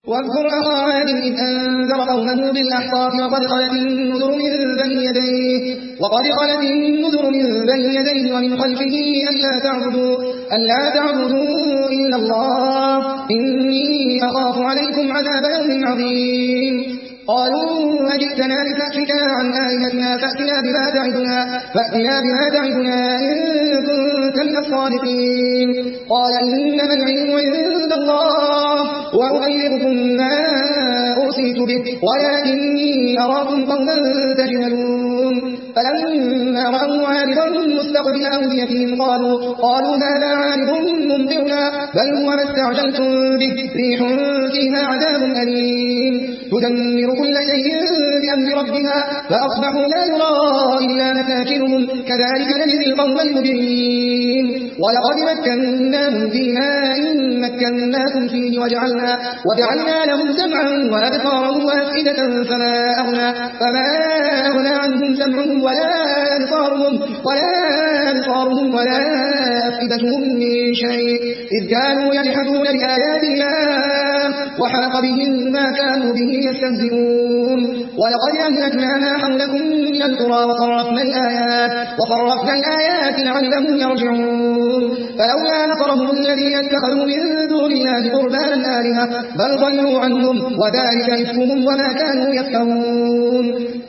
واذكر أخا عاد إذ أنذر قومه بالأحقاف وقد خلت النذر من بين يديه ومن خلفه ألا تعبدوا إلا الله إني أخاف عليكم عذاب يوم عظيم. قالوا أجئتنا لتأفكنا عن آلهتنا فأتنا بما تعدنا إن كنت من الصادقين. قال إنما العلم عند الله وأبلغكم ما أرسلت به ولكني أراكم قوما تجهلون. فلما رأوا عارضا مستقبل أوديتهم قالوا هذا عارض ممطرنا بل هو ما استعجلتم به ريح فيها عذاب أليم تدمر كل شيء بأمر ربها فأصبحوا لا يرى إلا مساكنهم كذلك نجزي القوم المجرمين. ولقد مكناهم فيما إن مكناكم فيه وجعلنا لهم سمعا وأبصارا وأفئدة فما أغنى عنهم سمعهم ولا أبصارهم ولا أفئدتهم من شيء إذ كانوا يجحدون بآيات الله وحاق بهم ما كانوا به يستهزئون. ولقد أهلكنا ما حولكم من القرى وصرفنا الآيات لعلهم يرجعون. فلولا نصرهم الذين اتخذوا من دون الله قربانا آلهة بل ضلوا عنهم وذلك إفكهم وما كانوا يفترون.